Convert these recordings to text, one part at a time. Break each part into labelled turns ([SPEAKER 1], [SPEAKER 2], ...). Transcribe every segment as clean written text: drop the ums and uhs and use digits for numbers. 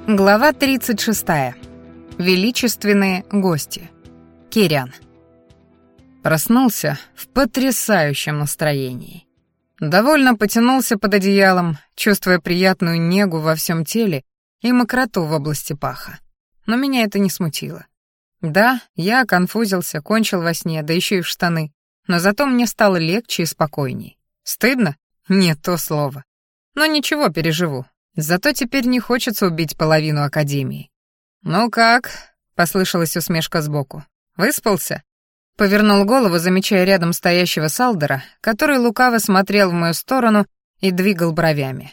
[SPEAKER 1] Глава 36. Величественные гости. Кириан. Проснулся в потрясающем настроении. Довольно потянулся под одеялом, чувствуя приятную негу во всем теле и мокроту в области паха. Но меня это не смутило. Да, я конфузился, кончил во сне, да еще и в штаны, но зато мне стало легче и спокойней. Стыдно? Нет, то слово. Но ничего, переживу. Зато теперь не хочется убить половину академии. «Ну как?» — послышалась усмешка сбоку. «Выспался?» Повернул голову, замечая рядом стоящего Салдера, который лукаво смотрел в мою сторону и двигал бровями.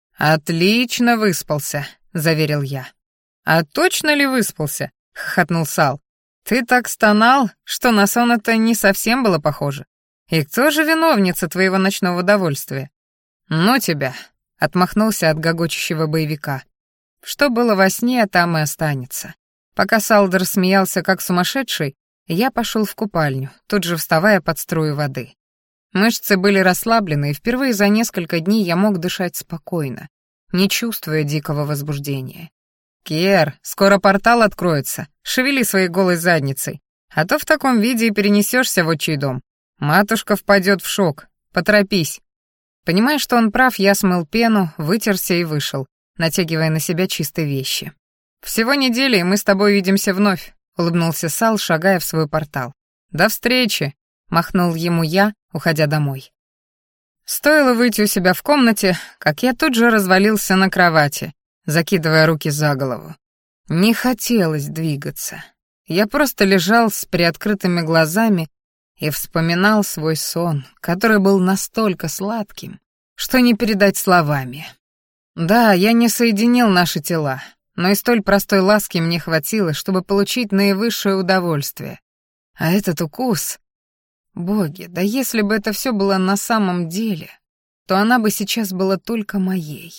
[SPEAKER 1] «Отлично выспался», — заверил я. «А точно ли выспался?» — хохотнул Сал. «Ты так стонал, что на сон это не совсем было похоже. И кто же виновница твоего ночного удовольствия?» «Ну тебя», — отмахнулся от гогочущего боевика. Что было во сне, там и останется. Пока Салдер смеялся как сумасшедший, я пошел в купальню, тут же вставая под струю воды. Мышцы были расслаблены, и впервые за несколько дней я мог дышать спокойно, не чувствуя дикого возбуждения. «Кер, скоро портал откроется, шевели своей голой задницей, а то в таком виде и перенесешься в отчий дом. Матушка впадет в шок, поторопись». Понимая, что он прав, я смыл пену, вытерся и вышел, натягивая на себя чистые вещи. «Всего недели, и мы с тобой увидимся вновь», — улыбнулся Сал, шагая в свой портал. «До встречи», — махнул ему я, уходя домой. Стоило выйти у себя в комнате, как я тут же развалился на кровати, закидывая руки за голову. Не хотелось двигаться. Я просто лежал с приоткрытыми глазами и вспоминал свой сон, который был настолько сладким, что не передать словами. Да, я не соединил наши тела, но и столь простой ласки мне хватило, чтобы получить наивысшее удовольствие. А этот укус... Боги, да если бы это все было на самом деле, то она бы сейчас была только моей.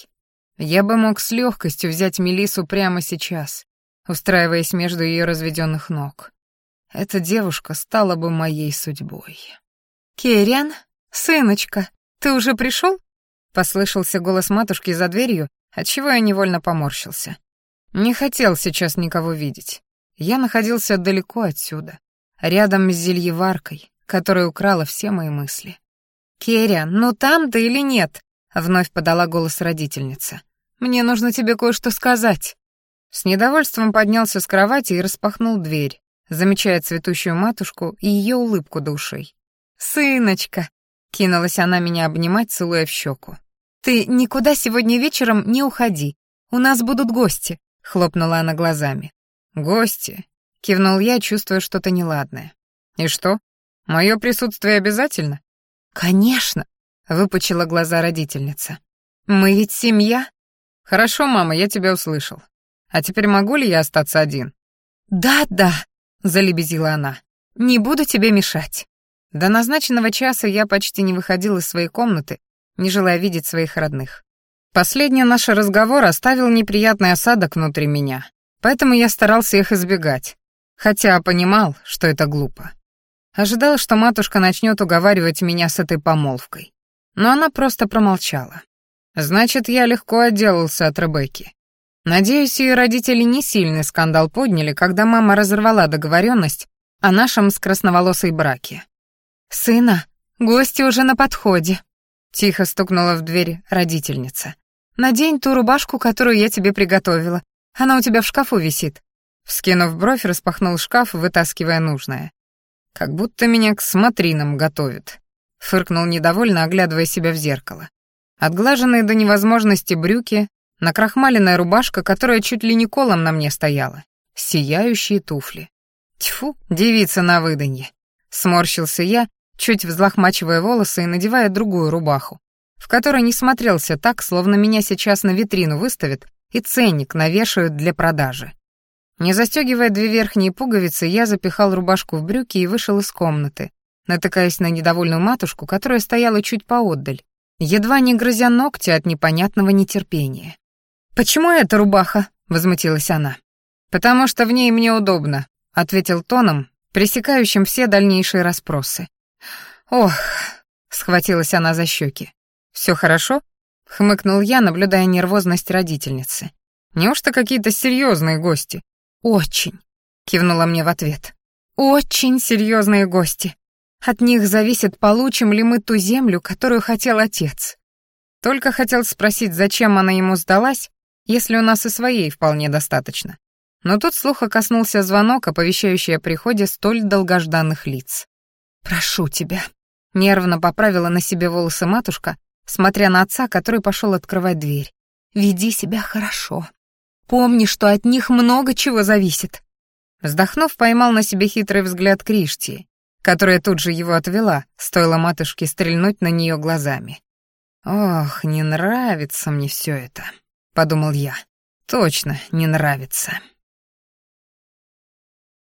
[SPEAKER 1] Я бы мог с легкостью взять Мелиссу прямо сейчас, устраиваясь между ее разведенных ног. Эта девушка стала бы моей судьбой. «Кириан, сыночка, ты уже пришел?» Послышался голос матушки за дверью, отчего я невольно поморщился. Не хотел сейчас никого видеть. Я находился далеко отсюда, рядом с зельеваркой, которая украла все мои мысли. «Кириан, ну там ты или нет?» — вновь подала голос родительница. «Мне нужно тебе кое-что сказать». С недовольством поднялся с кровати и распахнул дверь, замечая цветущую матушку и ее улыбку до ушей. «Сыночка!» — кинулась она меня обнимать, целуя в щеку. «Ты никуда сегодня вечером не уходи. У нас будут гости», — хлопнула она глазами. «Гости?» — кивнул я, чувствуя что-то неладное. «И что? Мое присутствие обязательно?» «Конечно!» — выпучила глаза родительница. «Мы ведь семья?» «Хорошо, мама, я тебя услышал. А теперь могу ли я остаться один?» «Да», — залебезила она. «Не буду тебе мешать». До назначенного часа я почти не выходил из своей комнаты, не желая видеть своих родных. Последний наш разговор оставил неприятный осадок внутри меня, поэтому я старался их избегать, хотя понимал, что это глупо. Ожидал, что матушка начнет уговаривать меня с этой помолвкой, но она просто промолчала. Значит, я легко отделался от Ребекки. Надеюсь, ее родители не сильный скандал подняли, когда мама разорвала договоренность о нашем с красноволосой браке. «Сына, гости уже на подходе», — тихо стукнула в дверь родительница. «Надень ту рубашку, которую я тебе приготовила. Она у тебя в шкафу висит». Вскинув бровь, распахнул шкаф, вытаскивая нужное. «Как будто меня к смотринам готовят», — фыркнул недовольно, оглядывая себя в зеркало. Отглаженные до невозможности брюки, накрахмаленная рубашка, которая чуть ли не колом на мне стояла, сияющие туфли. Тьфу, девица на выданье. Сморщился я, чуть взлохмачивая волосы и надевая другую рубаху, в которой не смотрелся так, словно меня сейчас на витрину выставят и ценник навешают для продажи. Не застегивая две верхние пуговицы, я запихал рубашку в брюки и вышел из комнаты, натыкаясь на недовольную матушку, которая стояла чуть поотдаль, едва не грызя ногти от непонятного нетерпения. «Почему эта рубаха?» — возмутилась она. «Потому что в ней мне удобно», — ответил тоном, пресекающим все дальнейшие расспросы. «Ох», — схватилась она за щеки. «Все хорошо?» — хмыкнул я, наблюдая нервозность родительницы. Неужто какие-то серьезные гости? Очень, кивнула мне в ответ. Очень серьезные гости. От них зависит, получим ли мы ту землю, которую хотел отец. Только хотел спросить, зачем она ему сдалась, если у нас и своей вполне достаточно. Но тут слуха коснулся звонок, оповещающий о приходе столь долгожданных лиц. «Прошу тебя», — нервно поправила на себе волосы матушка, смотря на отца, который пошел открывать дверь. «Веди себя хорошо. Помни, что от них много чего зависит». Вздохнув, поймал на себе хитрый взгляд Криштии, которая тут же его отвела, стоило матушке стрельнуть на нее глазами. «Ох, не нравится мне все это», — подумал я. «Точно не нравится».